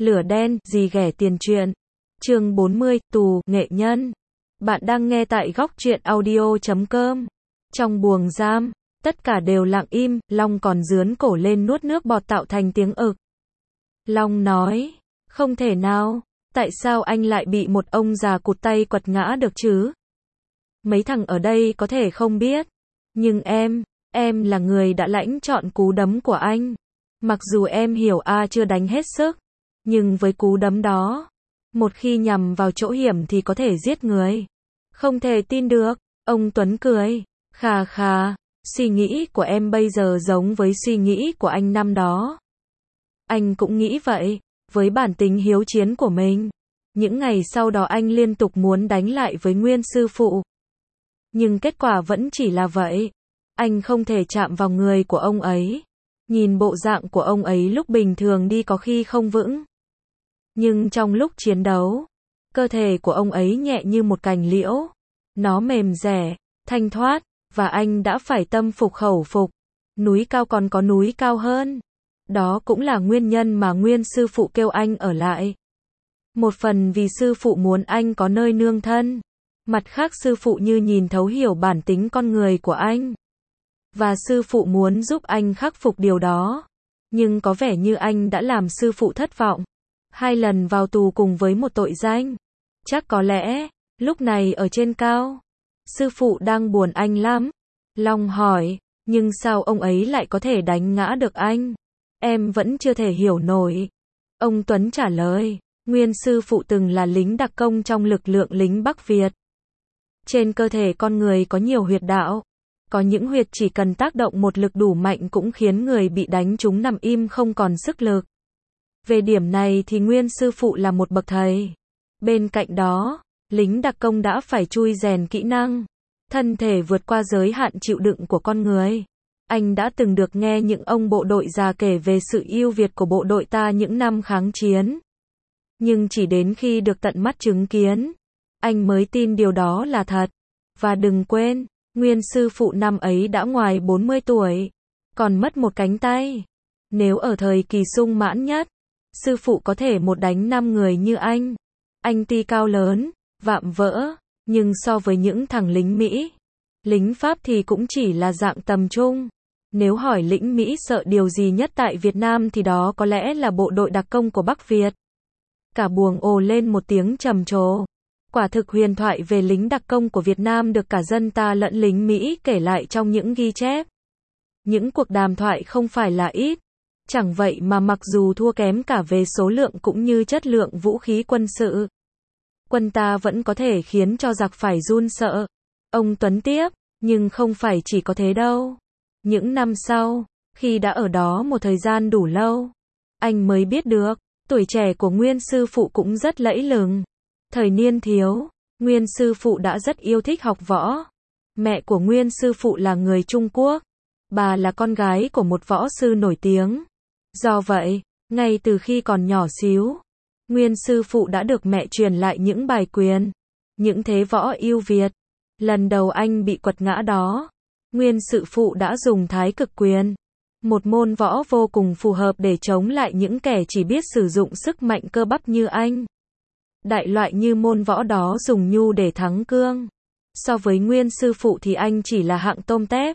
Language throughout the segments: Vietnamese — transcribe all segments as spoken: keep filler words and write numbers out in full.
Lửa đen, gì ghẻ tiền truyện. Chương bốn mươi, tù, nghệ nhân. Bạn đang nghe tại góc truyện audio chấm com. Trong buồng giam, tất cả đều lặng im, Long còn dướn cổ lên nuốt nước bọt tạo thành tiếng ực. Long nói, không thể nào, tại sao anh lại bị một ông già cụt tay quật ngã được chứ? Mấy thằng ở đây có thể không biết, nhưng em, em là người đã lãnh chọn cú đấm của anh. Mặc dù em hiểu A chưa đánh hết sức, nhưng với cú đấm đó, một khi nhằm vào chỗ hiểm thì có thể giết người. Không thể tin được, ông Tuấn cười, khà khà, suy nghĩ của em bây giờ giống với suy nghĩ của anh năm đó. Anh cũng nghĩ vậy, với bản tính hiếu chiến của mình. Những ngày sau đó anh liên tục muốn đánh lại với Nguyên sư phụ. Nhưng kết quả vẫn chỉ là vậy. Anh không thể chạm vào người của ông ấy. Nhìn bộ dạng của ông ấy lúc bình thường đi có khi không vững. Nhưng trong lúc chiến đấu, cơ thể của ông ấy nhẹ như một cành liễu. Nó mềm dẻo, thanh thoát, và anh đã phải tâm phục khẩu phục. Núi cao còn có núi cao hơn. Đó cũng là nguyên nhân mà Nguyên sư phụ kêu anh ở lại. Một phần vì sư phụ muốn anh có nơi nương thân. Mặt khác sư phụ như nhìn thấu hiểu bản tính con người của anh. Và sư phụ muốn giúp anh khắc phục điều đó. Nhưng có vẻ như anh đã làm sư phụ thất vọng. Hai lần vào tù cùng với một tội danh. Chắc có lẽ, lúc này ở trên cao, sư phụ đang buồn anh lắm. Long hỏi, nhưng sao ông ấy lại có thể đánh ngã được anh? Em vẫn chưa thể hiểu nổi. Ông Tuấn trả lời, Nguyên sư phụ từng là lính đặc công trong lực lượng lính Bắc Việt. Trên cơ thể con người có nhiều huyệt đạo. Có những huyệt chỉ cần tác động một lực đủ mạnh cũng khiến người bị đánh trúng nằm im không còn sức lực. Về điểm này thì Nguyên sư phụ là một bậc thầy. Bên cạnh đó, lính đặc công đã phải chui rèn kỹ năng, thân thể vượt qua giới hạn chịu đựng của con người. Anh đã từng được nghe những ông bộ đội già kể về sự ưu việt của bộ đội ta những năm kháng chiến. Nhưng chỉ đến khi được tận mắt chứng kiến, anh mới tin điều đó là thật. Và đừng quên, Nguyên sư phụ năm ấy đã ngoài bốn mươi tuổi, còn mất một cánh tay. Nếu ở thời kỳ sung mãn nhất, sư phụ có thể một đánh năm người như anh. Anh tuy cao lớn, vạm vỡ, nhưng so với những thằng lính Mỹ, lính Pháp thì cũng chỉ là dạng tầm trung. Nếu hỏi lính Mỹ sợ điều gì nhất tại Việt Nam thì đó có lẽ là bộ đội đặc công của Bắc Việt. Cả buồng ồ lên một tiếng trầm trồ. Quả thực huyền thoại về lính đặc công của Việt Nam được cả dân ta lẫn lính Mỹ kể lại trong những ghi chép. Những cuộc đàm thoại không phải là ít. Chẳng vậy mà mặc dù thua kém cả về số lượng cũng như chất lượng vũ khí quân sự, quân ta vẫn có thể khiến cho giặc phải run sợ. Ông Tuấn tiếp, nhưng không phải chỉ có thế đâu. Những năm sau, khi đã ở đó một thời gian đủ lâu, anh mới biết được, tuổi trẻ của Nguyên sư phụ cũng rất lẫy lừng. Thời niên thiếu, Nguyên sư phụ đã rất yêu thích học võ. Mẹ của Nguyên sư phụ là người Trung Quốc. Bà là con gái của một võ sư nổi tiếng. Do vậy, ngay từ khi còn nhỏ xíu, Nguyên sư phụ đã được mẹ truyền lại những bài quyền, những thế võ yêu Việt. Lần đầu anh bị quật ngã đó, Nguyên sư phụ đã dùng Thái Cực quyền, một môn võ vô cùng phù hợp để chống lại những kẻ chỉ biết sử dụng sức mạnh cơ bắp như anh. Đại loại như môn võ đó dùng nhu để thắng cương. So với Nguyên sư phụ thì anh chỉ là hạng tôm tép.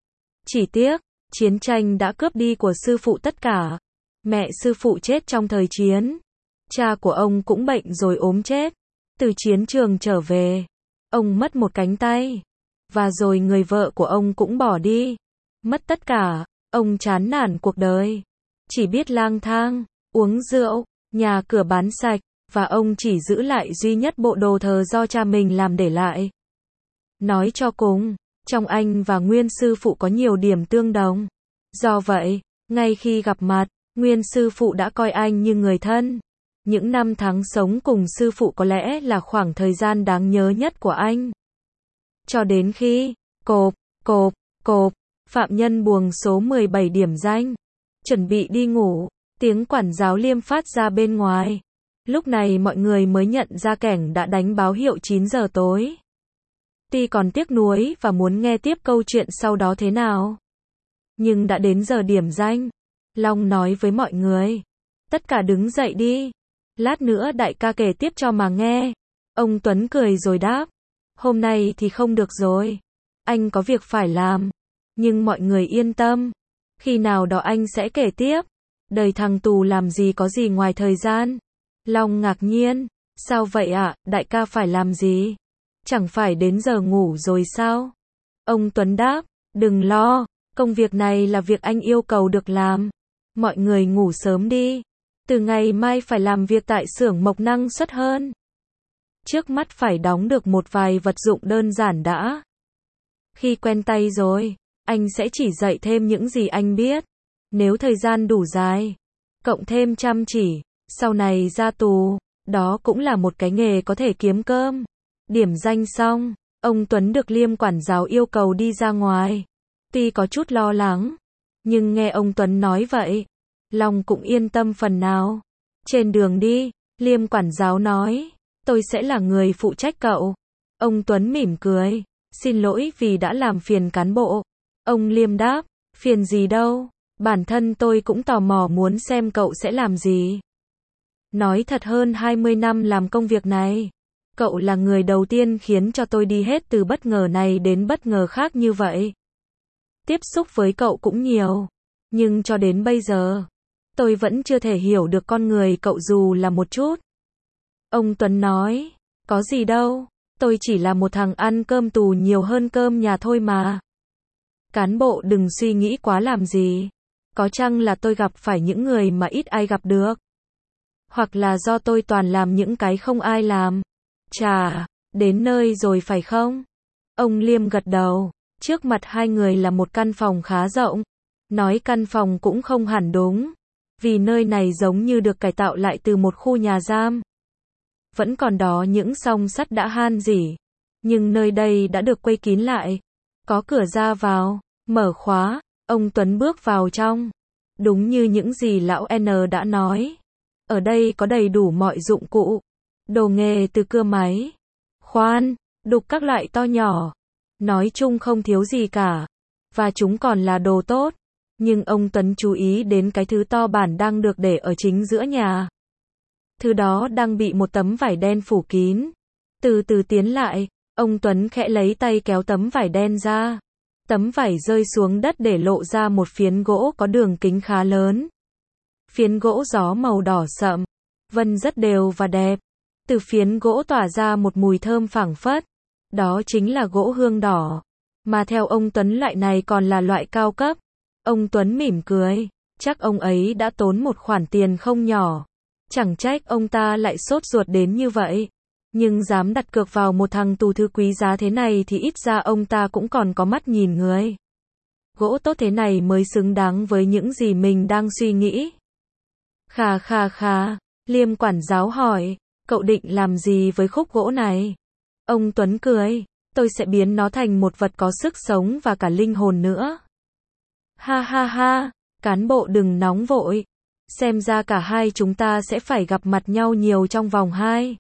Chỉ tiếc, chiến tranh đã cướp đi của sư phụ tất cả. Mẹ sư phụ chết trong thời chiến. Cha của ông cũng bệnh rồi ốm chết. Từ chiến trường trở về, ông mất một cánh tay. Và rồi người vợ của ông cũng bỏ đi. Mất tất cả, ông chán nản cuộc đời. Chỉ biết lang thang, uống rượu, nhà cửa bán sạch. Và ông chỉ giữ lại duy nhất bộ đồ thờ do cha mình làm để lại. Nói cho cùng, trong anh và Nguyên sư phụ có nhiều điểm tương đồng. Do vậy, ngay khi gặp mặt, Nguyên sư phụ đã coi anh như người thân. Những năm tháng sống cùng sư phụ có lẽ là khoảng thời gian đáng nhớ nhất của anh. Cho đến khi, cộp, cộp, cộp, phạm nhân buồng số mười bảy điểm danh, chuẩn bị đi ngủ, tiếng quản giáo liêm phát ra bên ngoài. Lúc này mọi người mới nhận ra kẻng đã đánh báo hiệu chín giờ tối. Tuy còn tiếc nuối và muốn nghe tiếp câu chuyện sau đó thế nào, nhưng đã đến giờ điểm danh. Long nói với mọi người, Tất cả đứng dậy đi. Lát nữa đại ca kể tiếp cho mà nghe. Ông Tuấn cười rồi đáp. Hôm nay thì không được rồi. Anh có việc phải làm. Nhưng mọi người yên tâm. Khi nào đó anh sẽ kể tiếp. Đời thằng tù làm gì có gì ngoài thời gian. Long ngạc nhiên. Sao vậy ạ, à? Đại ca phải làm gì? Chẳng phải đến giờ ngủ rồi sao? Ông Tuấn đáp. Đừng lo. Công việc này là việc anh yêu cầu được làm. Mọi người ngủ sớm đi. Từ ngày mai phải làm việc tại xưởng mộc năng suất hơn. Trước mắt phải đóng được một vài vật dụng đơn giản đã. Khi quen tay rồi, anh sẽ chỉ dạy thêm những gì anh biết. Nếu thời gian đủ dài, cộng thêm chăm chỉ, sau này ra tù, đó cũng là một cái nghề có thể kiếm cơm. Điểm danh xong, ông Tuấn được Liêm quản giáo yêu cầu đi ra ngoài. Tuy có chút lo lắng, nhưng nghe ông Tuấn nói vậy, Long cũng yên tâm phần nào. Trên đường đi, Liêm quản giáo nói, tôi sẽ là người phụ trách cậu. Ông Tuấn mỉm cười, xin lỗi vì đã làm phiền cán bộ. Ông Liêm đáp, phiền gì đâu, bản thân tôi cũng tò mò muốn xem cậu sẽ làm gì. Nói thật hơn hai mươi năm làm công việc này, cậu là người đầu tiên khiến cho tôi đi hết từ bất ngờ này đến bất ngờ khác như vậy. Tiếp xúc với cậu cũng nhiều, nhưng cho đến bây giờ, tôi vẫn chưa thể hiểu được con người cậu dù là một chút. Ông Tuấn nói, có gì đâu, tôi chỉ là một thằng ăn cơm tù nhiều hơn cơm nhà thôi mà. Cán bộ đừng suy nghĩ quá làm gì. Có chăng là tôi gặp phải những người mà ít ai gặp được. Hoặc là do tôi toàn làm những cái không ai làm. Chà, đến nơi rồi phải không? Ông Liêm gật đầu. Trước mặt hai người là một căn phòng khá rộng. Nói căn phòng cũng không hẳn đúng. Vì nơi này giống như được cải tạo lại từ một khu nhà giam. Vẫn còn đó những song sắt đã han rỉ. Nhưng nơi đây đã được quây kín lại. Có cửa ra vào, mở khóa, ông Tuấn bước vào trong. Đúng như những gì lão N đã nói. Ở đây có đầy đủ mọi dụng cụ. Đồ nghề từ cưa máy, khoan, đục các loại to nhỏ. Nói chung không thiếu gì cả. Và chúng còn là đồ tốt. Nhưng ông Tuấn chú ý đến cái thứ to bản đang được để ở chính giữa nhà. Thứ đó đang bị một tấm vải đen phủ kín. Từ từ tiến lại, ông Tuấn khẽ lấy tay kéo tấm vải đen ra. Tấm vải rơi xuống đất để lộ ra một phiến gỗ có đường kính khá lớn. Phiến gỗ gió màu đỏ sậm, vân rất đều và đẹp. Từ phiến gỗ tỏa ra một mùi thơm phảng phất. Đó chính là gỗ hương đỏ. Mà theo ông Tuấn loại này còn là loại cao cấp. Ông Tuấn mỉm cười. Chắc ông ấy đã tốn một khoản tiền không nhỏ. Chẳng trách ông ta lại sốt ruột đến như vậy. Nhưng dám đặt cược vào một thằng tù thư quý giá thế này thì ít ra ông ta cũng còn có mắt nhìn người. Gỗ tốt thế này mới xứng đáng với những gì mình đang suy nghĩ. Khà khà khà, Liêm quản giáo hỏi, cậu định làm gì với khúc gỗ này? Ông Tuấn cười, tôi sẽ biến nó thành một vật có sức sống và cả linh hồn nữa. Ha ha ha, cán bộ đừng nóng vội. Xem ra cả hai chúng ta sẽ phải gặp mặt nhau nhiều trong vòng hai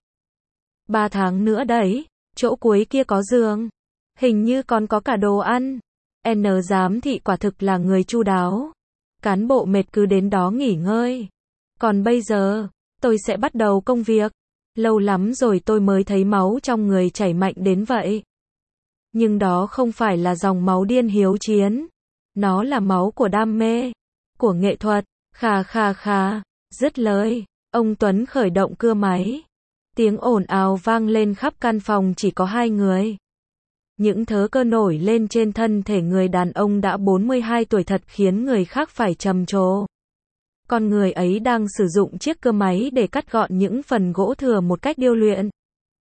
ba tháng nữa đấy. Chỗ cuối kia có giường. Hình như còn có cả đồ ăn. N giám thị quả thực là người chu đáo. Cán bộ mệt cứ đến đó nghỉ ngơi. Còn bây giờ, tôi sẽ bắt đầu công việc. Lâu lắm rồi tôi mới thấy máu trong người chảy mạnh đến vậy. Nhưng đó không phải là dòng máu điên hiếu chiến. Nó là máu của đam mê, của nghệ thuật. Khà khà khà, dứt lời, ông Tuấn khởi động cưa máy. Tiếng ồn ào vang lên khắp căn phòng chỉ có hai người. Những thớ cơ nổi lên trên thân thể người đàn ông đã bốn mươi hai tuổi thật khiến người khác phải trầm trồ. Con người ấy đang sử dụng chiếc cưa máy để cắt gọn những phần gỗ thừa một cách điêu luyện.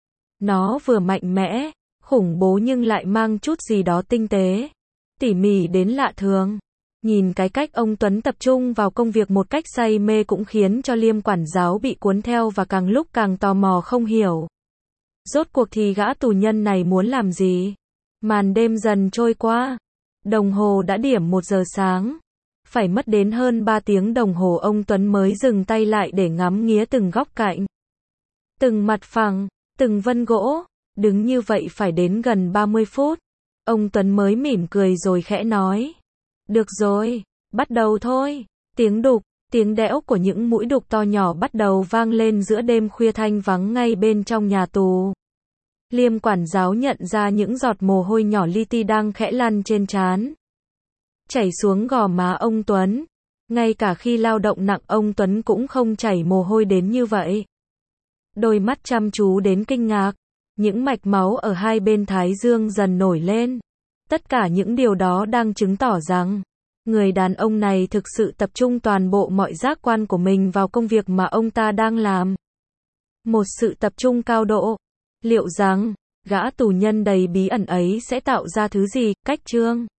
Nó vừa mạnh mẽ, khủng bố nhưng lại mang chút gì đó tinh tế, tỉ mỉ đến lạ thường. Nhìn cái cách ông Tuấn tập trung vào công việc một cách say mê cũng khiến cho Liêm quản giáo bị cuốn theo và càng lúc càng tò mò không hiểu. Rốt cuộc thì gã tù nhân này muốn làm gì? Màn đêm dần trôi qua. Đồng hồ đã điểm một giờ sáng. Phải mất đến hơn ba tiếng đồng hồ ông Tuấn mới dừng tay lại để ngắm nghía từng góc cạnh. Từng mặt phẳng, từng vân gỗ. Đứng như vậy phải đến gần ba mươi phút. Ông Tuấn mới mỉm cười rồi khẽ nói. Được rồi, bắt đầu thôi. Tiếng đục, Tiếng đẽo của những mũi đục to nhỏ bắt đầu vang lên giữa đêm khuya thanh vắng ngay bên trong nhà tù. Liêm quản giáo nhận ra những giọt mồ hôi nhỏ li ti đang khẽ lăn trên trán, chảy xuống gò má ông Tuấn. Ngay cả khi lao động nặng ông Tuấn cũng không chảy mồ hôi đến như vậy. Đôi mắt chăm chú đến kinh ngạc, những mạch máu ở hai bên thái dương dần nổi lên. Tất cả những điều đó đang chứng tỏ rằng, người đàn ông này thực sự tập trung toàn bộ mọi giác quan của mình vào công việc mà ông ta đang làm. Một sự tập trung cao độ. Liệu rằng, gã tù nhân đầy bí ẩn ấy sẽ tạo ra thứ gì? Cách chương